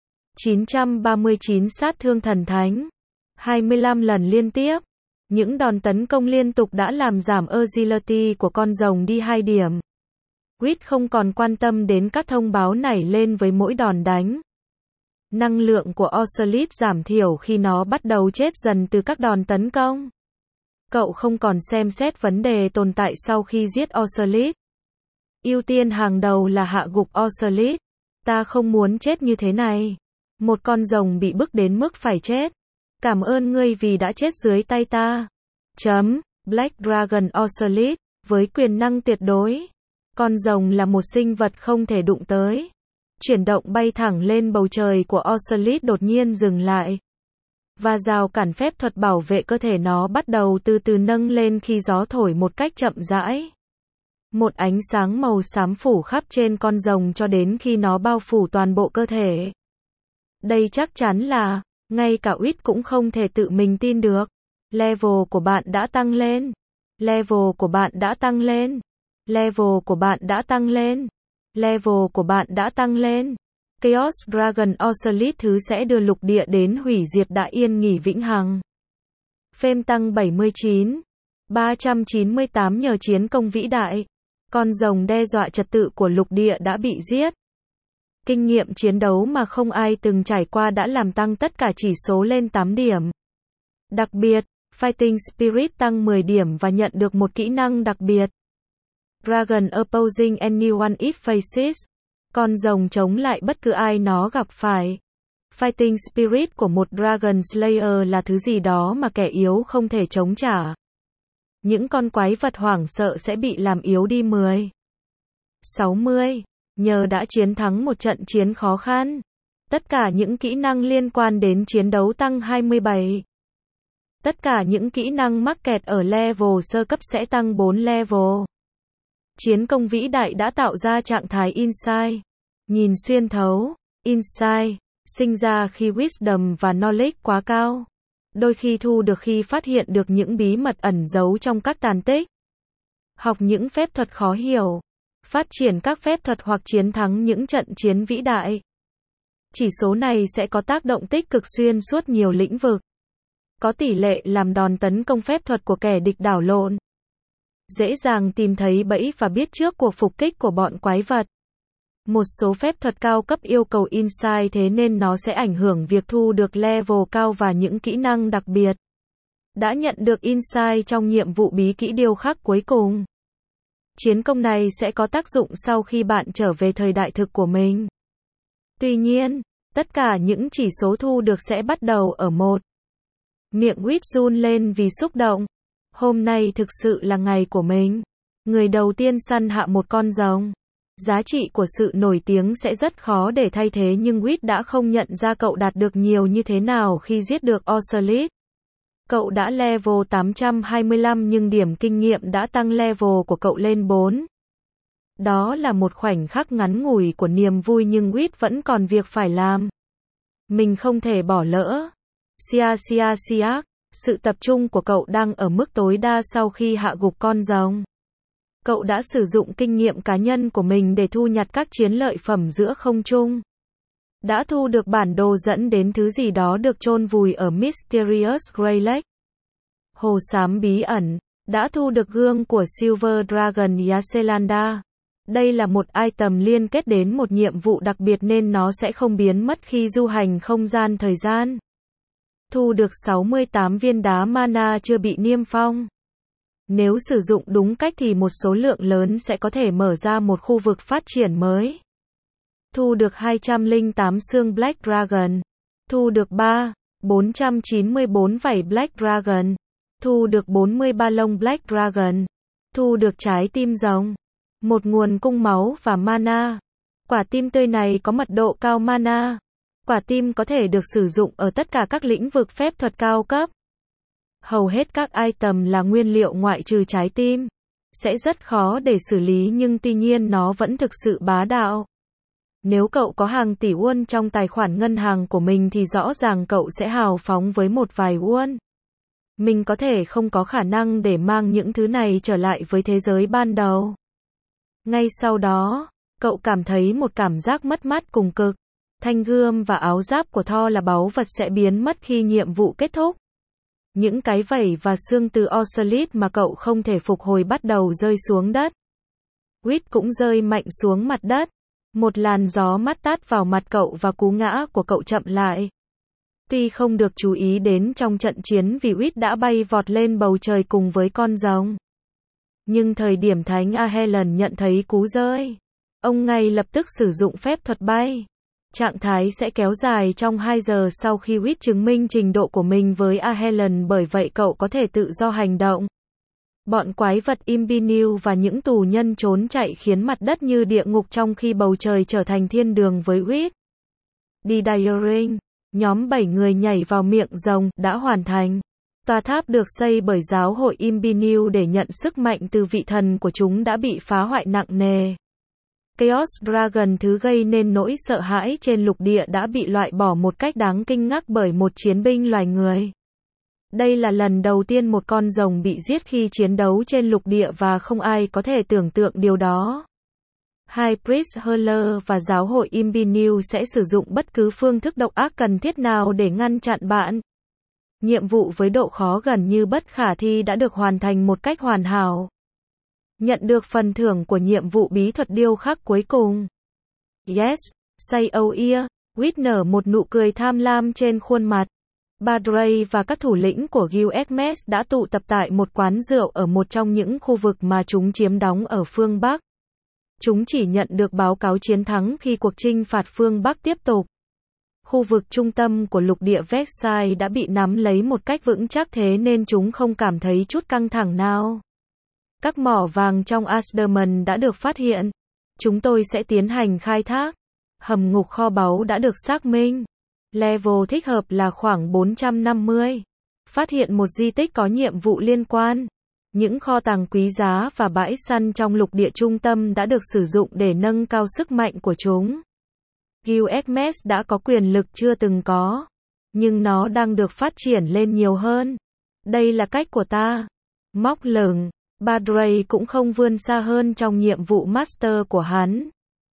939 sát thương thần thánh. 25 lần liên tiếp. Những đòn tấn công liên tục đã làm giảm agility của con rồng đi 2 điểm. Whit không còn quan tâm đến các thông báo nảy lên với mỗi đòn đánh. Năng lượng của Ocelot giảm thiểu khi nó bắt đầu chết dần từ các đòn tấn công. Cậu không còn xem xét vấn đề tồn tại sau khi giết Ocelot. Ưu tiên hàng đầu là hạ gục Ocelot. Ta không muốn chết như thế này. Một con rồng bị bức đến mức phải chết. Cảm ơn ngươi vì đã chết dưới tay ta. Black Dragon Ocelot, với quyền năng tuyệt đối. Con rồng là một sinh vật không thể đụng tới. Chuyển động bay thẳng lên bầu trời của Ocelot đột nhiên dừng lại. Và rào cản phép thuật bảo vệ cơ thể nó bắt đầu từ từ nâng lên khi gió thổi một cách chậm rãi. Một ánh sáng màu xám phủ khắp trên con rồng cho đến khi nó bao phủ toàn bộ cơ thể. Đây chắc chắn là, ngay cả Whit cũng không thể tự mình tin được. Level của bạn đã tăng lên. Level của bạn đã tăng lên. Level của bạn đã tăng lên. Level của bạn đã tăng lên. Chaos Dragon Ocelot thứ sẽ đưa lục địa đến hủy diệt đã yên nghỉ vĩnh hằng. Phêm tăng 79. 398 nhờ chiến công vĩ đại. Con rồng đe dọa trật tự của lục địa đã bị giết. Kinh nghiệm chiến đấu mà không ai từng trải qua đã làm tăng tất cả chỉ số lên 8 điểm. Đặc biệt, Fighting Spirit tăng 10 điểm và nhận được một kỹ năng đặc biệt. Dragon Opposing Anyone It Faces. Con rồng chống lại bất cứ ai nó gặp phải. Fighting Spirit của một Dragon Slayer là thứ gì đó mà kẻ yếu không thể chống trả. Những con quái vật hoảng sợ sẽ bị làm yếu đi 10. 60. Nhờ đã chiến thắng một trận chiến khó khăn. Tất cả những kỹ năng liên quan đến chiến đấu tăng 27. Tất cả những kỹ năng mắc kẹt ở level sơ cấp sẽ tăng 4 level. Chiến công vĩ đại đã tạo ra trạng thái Insight. Nhìn xuyên thấu. Insight sinh ra khi Wisdom và Knowledge quá cao. Đôi khi thu được khi phát hiện được những bí mật ẩn giấu trong các tàn tích. Học những phép thuật khó hiểu. Phát triển các phép thuật hoặc chiến thắng những trận chiến vĩ đại. Chỉ số này sẽ có tác động tích cực xuyên suốt nhiều lĩnh vực. Có tỷ lệ làm đòn tấn công phép thuật của kẻ địch đảo lộn. Dễ dàng tìm thấy bẫy và biết trước cuộc phục kích của bọn quái vật. Một số phép thuật cao cấp yêu cầu insight, thế nên nó sẽ ảnh hưởng việc thu được level cao và những kỹ năng đặc biệt. Đã nhận được insight trong nhiệm vụ bí kỹ điêu khắc cuối cùng. Chiến công này sẽ có tác dụng sau khi bạn trở về thời đại thực của mình. Tuy nhiên, tất cả những chỉ số thu được sẽ bắt đầu ở 1. Miệng Whit run lên vì xúc động. Hôm nay thực sự là ngày của mình. Người đầu tiên săn hạ một con rồng. Giá trị của sự nổi tiếng sẽ rất khó để thay thế, nhưng Whit đã không nhận ra cậu đạt được nhiều như thế nào khi giết được Ocelot. Cậu đã level 825 nhưng điểm kinh nghiệm đã tăng level của cậu lên 4. Đó là một khoảnh khắc ngắn ngủi của niềm vui, nhưng Whit vẫn còn việc phải làm. Mình không thể bỏ lỡ. Siak, sự tập trung của cậu đang ở mức tối đa sau khi hạ gục con rồng. Cậu đã sử dụng kinh nghiệm cá nhân của mình để thu nhặt các chiến lợi phẩm giữa không trung. Đã thu được bản đồ dẫn đến thứ gì đó được chôn vùi ở Mysterious Grey Lake. Hồ xám bí ẩn. Đã thu được gương của Silver Dragon Yaselanda. Đây là một item liên kết đến một nhiệm vụ đặc biệt nên nó sẽ không biến mất khi du hành không gian thời gian. Thu được 68 viên đá mana chưa bị niêm phong. Nếu sử dụng đúng cách thì một số lượng lớn sẽ có thể mở ra một khu vực phát triển mới. Thu được 208 xương Black Dragon. Thu được 494 vảy Black Dragon. Thu được 43 lông Black Dragon. Thu được trái tim rồng. Một nguồn cung máu và mana. Quả tim tươi này có mật độ cao mana. Quả tim có thể được sử dụng ở tất cả các lĩnh vực phép thuật cao cấp. Hầu hết các item là nguyên liệu ngoại trừ trái tim. Sẽ rất khó để xử lý, nhưng tuy nhiên nó vẫn thực sự bá đạo. Nếu cậu có hàng tỷ won trong tài khoản ngân hàng của mình thì rõ ràng cậu sẽ hào phóng với một vài won. Mình có thể không có khả năng để mang những thứ này trở lại với thế giới ban đầu. Ngay sau đó, cậu cảm thấy một cảm giác mất mát cùng cực. Thanh gươm và áo giáp của Thor là báu vật sẽ biến mất khi nhiệm vụ kết thúc. Những cái vảy và xương từ Ocelot mà cậu không thể phục hồi bắt đầu rơi xuống đất. Whit cũng rơi mạnh xuống mặt đất. Một làn gió mát tát vào mặt cậu và cú ngã của cậu chậm lại. Tuy không được chú ý đến trong trận chiến vì Whit đã bay vọt lên bầu trời cùng với con rồng. Nhưng thời điểm Thánh Ahelen nhận thấy cú rơi, ông ngay lập tức sử dụng phép thuật bay. Trạng thái sẽ kéo dài trong 2 giờ sau khi Whit chứng minh trình độ của mình với Ahelen, bởi vậy cậu có thể tự do hành động. Bọn quái vật Imbinu và những tù nhân trốn chạy khiến mặt đất như địa ngục trong khi bầu trời trở thành thiên đường với Whit. Diring, nhóm 7 người nhảy vào miệng rồng, đã hoàn thành. Tòa tháp được xây bởi giáo hội Imbinu để nhận sức mạnh từ vị thần của chúng đã bị phá hoại nặng nề. Chaos Dragon, thứ gây nên nỗi sợ hãi trên lục địa, đã bị loại bỏ một cách đáng kinh ngạc bởi một chiến binh loài người. Đây là lần đầu tiên một con rồng bị giết khi chiến đấu trên lục địa và không ai có thể tưởng tượng điều đó. High Priest Heller và giáo hội Imbinu sẽ sử dụng bất cứ phương thức độc ác cần thiết nào để ngăn chặn bạn. Nhiệm vụ với độ khó gần như bất khả thi đã được hoàn thành một cách hoàn hảo. Nhận được phần thưởng của nhiệm vụ bí thuật điêu khắc cuối cùng. Yes, say oh yeah. Whit nở một nụ cười tham lam trên khuôn mặt. Badray và các thủ lĩnh của Guild Hermes đã tụ tập tại một quán rượu ở một trong những khu vực mà chúng chiếm đóng ở phương Bắc. Chúng chỉ nhận được báo cáo chiến thắng khi cuộc chinh phạt phương Bắc tiếp tục. Khu vực trung tâm của lục địa Versailles đã bị nắm lấy một cách vững chắc, thế nên chúng không cảm thấy chút căng thẳng nào. Các mỏ vàng trong Asderman đã được phát hiện. Chúng tôi sẽ tiến hành khai thác. Hầm ngục kho báu đã được xác minh. Level thích hợp là khoảng 450. Phát hiện một di tích có nhiệm vụ liên quan. Những kho tàng quý giá và bãi săn trong lục địa trung tâm đã được sử dụng để nâng cao sức mạnh của chúng. Guild Hermes đã có quyền lực chưa từng có. Nhưng nó đang được phát triển lên nhiều hơn. Đây là cách của ta. Móc lửng. Badray cũng không vươn xa hơn trong nhiệm vụ master của hắn.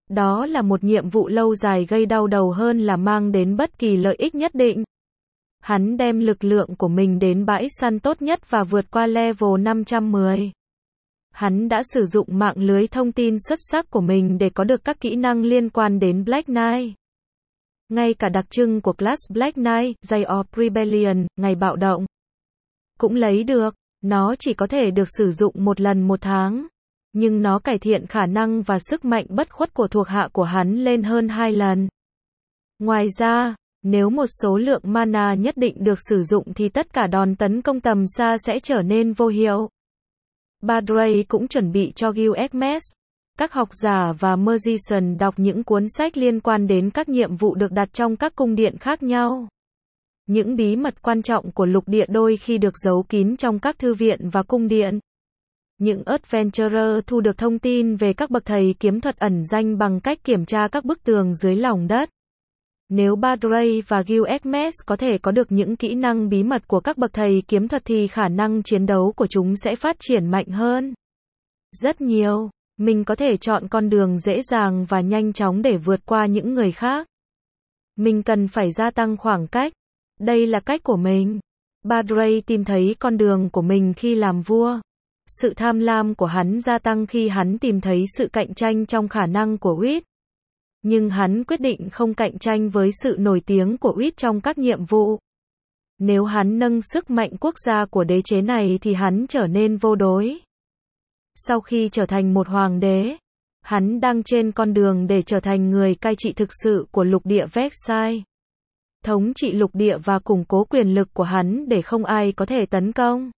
Đó là một nhiệm vụ lâu dài gây đau đầu hơn là mang đến bất kỳ lợi ích nhất định. Hắn đem lực lượng của mình đến bãi săn tốt nhất và vượt qua level 510. Hắn đã sử dụng mạng lưới thông tin xuất sắc của mình để có được các kỹ năng liên quan đến Black Knight. Ngay cả đặc trưng của class Black Knight, Day of Rebellion, ngày bạo động, cũng lấy được. Nó chỉ có thể được sử dụng một lần một tháng, nhưng nó cải thiện khả năng và sức mạnh bất khuất của thuộc hạ của hắn lên hơn 2 lần. Ngoài ra, nếu một số lượng mana nhất định được sử dụng thì tất cả đòn tấn công tầm xa sẽ trở nên vô hiệu. Badrey cũng chuẩn bị cho Gilgamesh, các học giả và magician đọc những cuốn sách liên quan đến các nhiệm vụ được đặt trong các cung điện khác nhau. Những bí mật quan trọng của lục địa đôi khi được giấu kín trong các thư viện và cung điện. Những adventurer thu được thông tin về các bậc thầy kiếm thuật ẩn danh bằng cách kiểm tra các bức tường dưới lòng đất. Nếu Badrey và Gilgamesh có thể có được những kỹ năng bí mật của các bậc thầy kiếm thuật thì khả năng chiến đấu của chúng sẽ phát triển mạnh hơn rất nhiều. Mình có thể chọn con đường dễ dàng và nhanh chóng để vượt qua những người khác. Mình cần phải gia tăng khoảng cách. Đây là cách của mình. Badrey tìm thấy con đường của mình khi làm vua. Sự tham lam của hắn gia tăng khi hắn tìm thấy sự cạnh tranh trong khả năng của Wit. Nhưng hắn quyết định không cạnh tranh với sự nổi tiếng của Wit trong các nhiệm vụ. Nếu hắn nâng sức mạnh quốc gia của đế chế này thì hắn trở nên vô đối. Sau khi trở thành một hoàng đế, hắn đang trên con đường để trở thành người cai trị thực sự của lục địa Vexai. Thống trị lục địa và củng cố quyền lực của hắn để không ai có thể tấn công.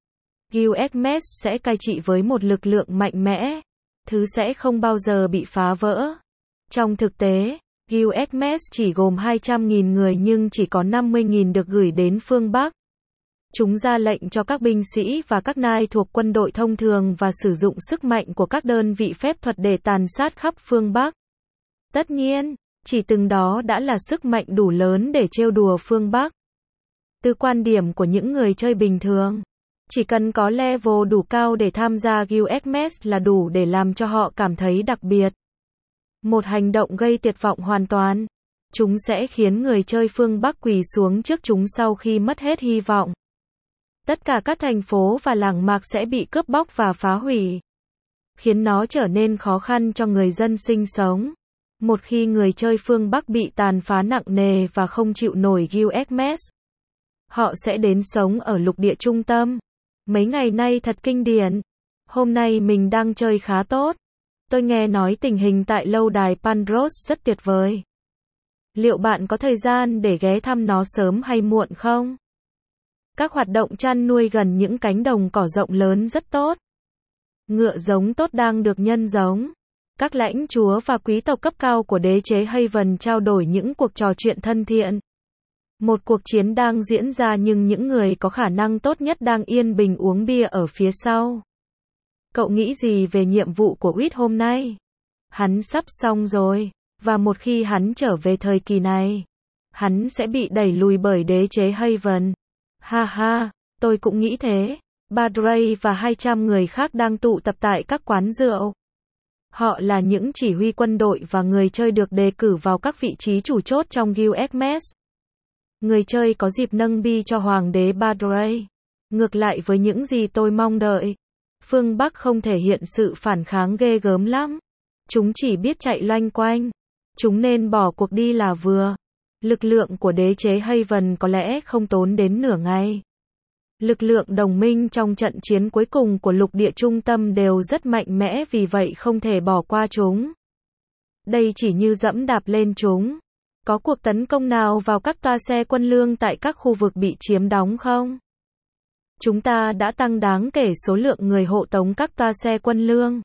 Gilgamesh sẽ cai trị với một lực lượng mạnh mẽ, thứ sẽ không bao giờ bị phá vỡ. Trong thực tế, Gilgamesh chỉ gồm 200.000 người nhưng chỉ có 50.000 được gửi đến phương Bắc. Chúng ra lệnh cho các binh sĩ và các nai thuộc quân đội thông thường và sử dụng sức mạnh của các đơn vị phép thuật để tàn sát khắp phương Bắc. Tất nhiên, chỉ từng đó đã là sức mạnh đủ lớn để trêu đùa phương Bắc. Từ quan điểm của những người chơi bình thường, chỉ cần có level đủ cao để tham gia Gilgamesh là đủ để làm cho họ cảm thấy đặc biệt. Một hành động gây tuyệt vọng hoàn toàn. Chúng sẽ khiến người chơi phương Bắc quỳ xuống trước chúng sau khi mất hết hy vọng. Tất cả các thành phố và làng mạc sẽ bị cướp bóc và phá hủy, khiến nó trở nên khó khăn cho người dân sinh sống. Một khi người chơi phương Bắc bị tàn phá nặng nề và không chịu nổi Gilgamesh, họ sẽ đến sống ở lục địa trung tâm. Mấy ngày nay thật kinh điển. Hôm nay mình đang chơi khá tốt. Tôi nghe nói tình hình tại lâu đài Pandros rất tuyệt vời. Liệu bạn có thời gian để ghé thăm nó sớm hay muộn không? Các hoạt động chăn nuôi gần những cánh đồng cỏ rộng lớn rất tốt. Ngựa giống tốt đang được nhân giống. Các lãnh chúa và quý tộc cấp cao của đế chế Haven trao đổi những cuộc trò chuyện thân thiện. Một cuộc chiến đang diễn ra nhưng những người có khả năng tốt nhất đang yên bình uống bia ở phía sau. Cậu nghĩ gì về nhiệm vụ của Wit hôm nay? Hắn sắp xong rồi, và một khi hắn trở về thời kỳ này, hắn sẽ bị đẩy lùi bởi đế chế Haven. Ha ha, tôi cũng nghĩ thế. Badrey và 200 người khác đang tụ tập tại các quán rượu. Họ là những chỉ huy quân đội và người chơi được đề cử vào các vị trí chủ chốt trong Gilgamesh. Người chơi có dịp nâng bi cho Hoàng đế Badrey. Ngược lại với những gì tôi mong đợi, phương Bắc không thể hiện sự phản kháng ghê gớm lắm. Chúng chỉ biết chạy loanh quanh. Chúng nên bỏ cuộc đi là vừa. Lực lượng của đế chế Haven có lẽ không tốn đến nửa ngày. Lực lượng đồng minh trong trận chiến cuối cùng của lục địa trung tâm đều rất mạnh mẽ vì vậy không thể bỏ qua chúng. Đây chỉ như dẫm đạp lên chúng. Có cuộc tấn công nào vào các toa xe quân lương tại các khu vực bị chiếm đóng không? Chúng ta đã tăng đáng kể số lượng người hộ tống các toa xe quân lương.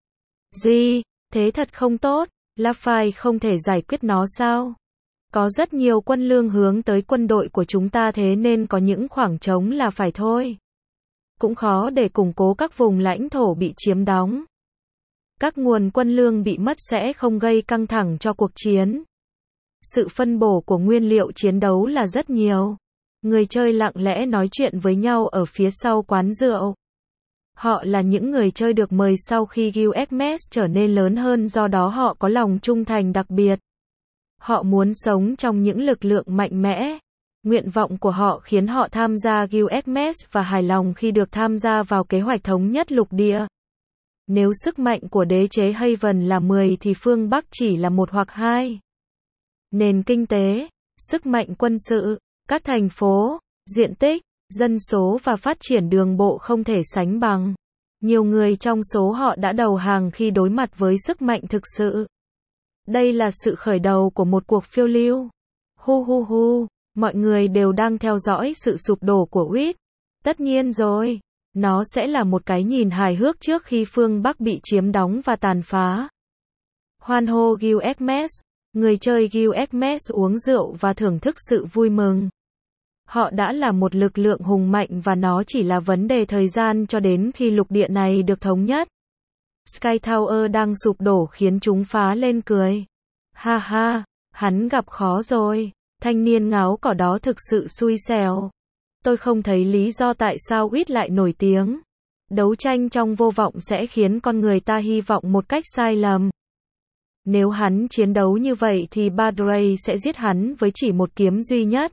Gì? Thế thật không tốt. Lafay không thể giải quyết nó sao? Có rất nhiều quân lương hướng tới quân đội của chúng ta thế nên có những khoảng trống là phải thôi. Cũng khó để củng cố các vùng lãnh thổ bị chiếm đóng. Các nguồn quân lương bị mất sẽ không gây căng thẳng cho cuộc chiến. Sự phân bổ của nguyên liệu chiến đấu là rất nhiều. Người chơi lặng lẽ nói chuyện với nhau ở phía sau quán rượu. Họ là những người chơi được mời sau khi Guild Hermes trở nên lớn hơn, do đó họ có lòng trung thành đặc biệt. Họ muốn sống trong những lực lượng mạnh mẽ. Nguyện vọng của họ khiến họ tham gia Guild Hermes và hài lòng khi được tham gia vào kế hoạch thống nhất lục địa. Nếu sức mạnh của đế chế Haven là 10 thì phương Bắc chỉ là 1 hoặc 2. Nền kinh tế, sức mạnh quân sự, các thành phố, diện tích, dân số và phát triển đường bộ không thể sánh bằng. Nhiều người trong số họ đã đầu hàng khi đối mặt với sức mạnh thực sự. Đây là sự khởi đầu của một cuộc phiêu lưu. Hu hu hu, mọi người đều đang theo dõi sự sụp đổ của Wit. Tất nhiên rồi, nó sẽ là một cái nhìn hài hước trước khi phương Bắc bị chiếm đóng và tàn phá. Hoan hô Guild Hermes, người chơi Guild Hermes uống rượu và thưởng thức sự vui mừng. Họ đã là một lực lượng hùng mạnh và nó chỉ là vấn đề thời gian cho đến khi lục địa này được thống nhất. Sky Tower đang sụp đổ khiến chúng phá lên cười. Ha ha, hắn gặp khó rồi. Thanh niên ngáo cỏ đó thực sự xui xẻo. Tôi không thấy lý do tại sao Wit lại nổi tiếng. Đấu tranh trong vô vọng sẽ khiến con người ta hy vọng một cách sai lầm. Nếu hắn chiến đấu như vậy thì Badray sẽ giết hắn với chỉ một kiếm duy nhất.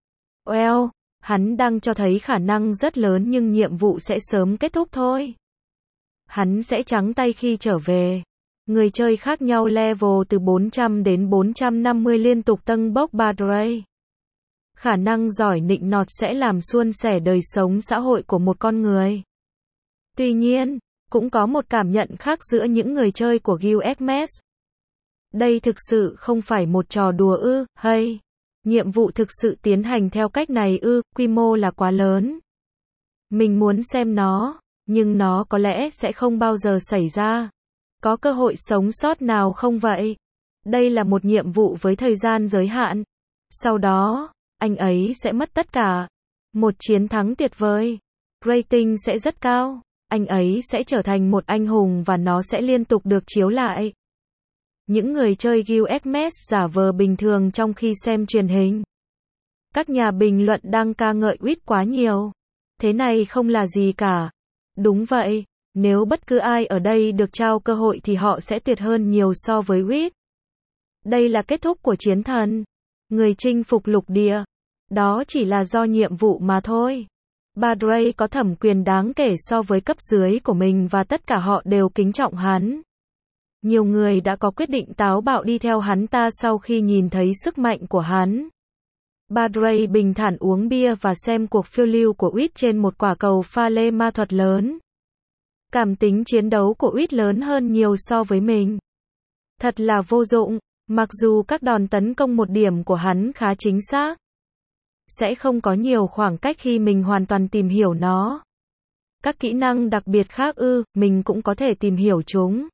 Well, hắn đang cho thấy khả năng rất lớn nhưng nhiệm vụ sẽ sớm kết thúc thôi. Hắn sẽ trắng tay khi trở về. Người chơi khác nhau level từ 400 đến 450 liên tục tâng bốc Badray. Khả năng giỏi nịnh nọt sẽ làm suôn sẻ đời sống xã hội của một con người. Tuy nhiên, cũng có một cảm nhận khác giữa những người chơi của Guild Hermes. Đây thực sự không phải một trò đùa ư, hay? Nhiệm vụ thực sự tiến hành theo cách này ư, quy mô là quá lớn. Mình muốn xem nó, nhưng nó có lẽ sẽ không bao giờ xảy ra. Có cơ hội sống sót nào không vậy? Đây là một nhiệm vụ với thời gian giới hạn. Sau đó, anh ấy sẽ mất tất cả. Một chiến thắng tuyệt vời. Rating sẽ rất cao. Anh ấy sẽ trở thành một anh hùng và nó sẽ liên tục được chiếu lại. Những người chơi Guild Hermes giả vờ bình thường trong khi xem truyền hình. Các nhà bình luận đang ca ngợi Wit quá nhiều. Thế này không là gì cả. Đúng vậy, nếu bất cứ ai ở đây được trao cơ hội thì họ sẽ tuyệt hơn nhiều so với Wit. Đây là kết thúc của chiến thần. Người chinh phục lục địa. Đó chỉ là do nhiệm vụ mà thôi. Badray có thẩm quyền đáng kể so với cấp dưới của mình và tất cả họ đều kính trọng hắn. Nhiều người đã có quyết định táo bạo đi theo hắn ta sau khi nhìn thấy sức mạnh của hắn. Badray bình thản uống bia và xem cuộc phiêu lưu của Wit trên một quả cầu pha lê ma thuật lớn. Cảm tính chiến đấu của Wit lớn hơn nhiều so với mình. Thật là vô dụng, mặc dù các đòn tấn công một điểm của hắn khá chính xác. Sẽ không có nhiều khoảng cách khi mình hoàn toàn tìm hiểu nó. Các kỹ năng đặc biệt khác ư, mình cũng có thể tìm hiểu chúng.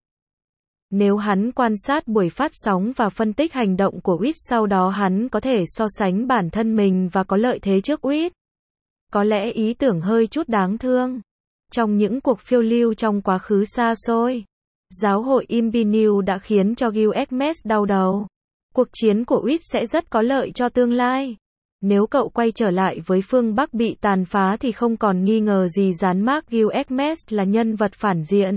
Nếu hắn quan sát buổi phát sóng và phân tích hành động của Wit, sau đó hắn có thể so sánh bản thân mình và có lợi thế trước Wit. Có lẽ ý tưởng hơi chút đáng thương. Trong những cuộc phiêu lưu trong quá khứ xa xôi, giáo hội Imbinu đã khiến cho Guild Hermes đau đầu. Cuộc chiến của Wit sẽ rất có lợi cho tương lai. Nếu cậu quay trở lại với phương Bắc bị tàn phá thì không còn nghi ngờ gì dán mác Guild Hermes là nhân vật phản diện.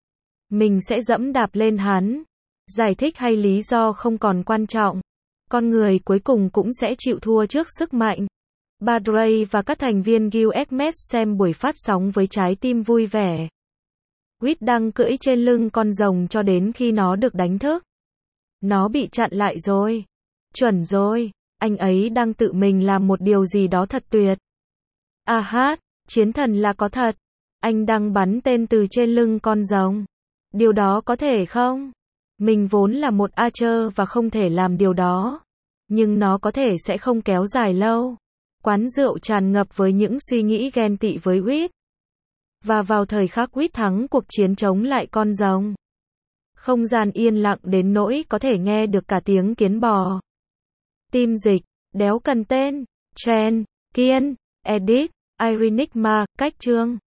Mình sẽ dẫm đạp lên hắn. Giải thích hay lý do không còn quan trọng. Con người cuối cùng cũng sẽ chịu thua trước sức mạnh. Badray và các thành viên Guild Hermes xem buổi phát sóng với trái tim vui vẻ. Wit đang cưỡi trên lưng con rồng cho đến khi nó được đánh thức. Nó bị chặn lại rồi. Chuẩn rồi, anh ấy đang tự mình làm một điều gì đó thật tuyệt. À hát, chiến thần là có thật. Anh đang bắn tên từ trên lưng con rồng. Điều đó có thể không? Mình vốn là một archer và không thể làm điều đó. Nhưng nó có thể sẽ không kéo dài lâu. Quán rượu tràn ngập với những suy nghĩ ghen tị với Wit. Và vào thời khắc Wit thắng cuộc chiến chống lại con rồng, không gian yên lặng đến nỗi có thể nghe được cả tiếng kiến bò. Tim dịch, đéo cần tên, Chen, Kiên, Edit, Irenigma, cách chương.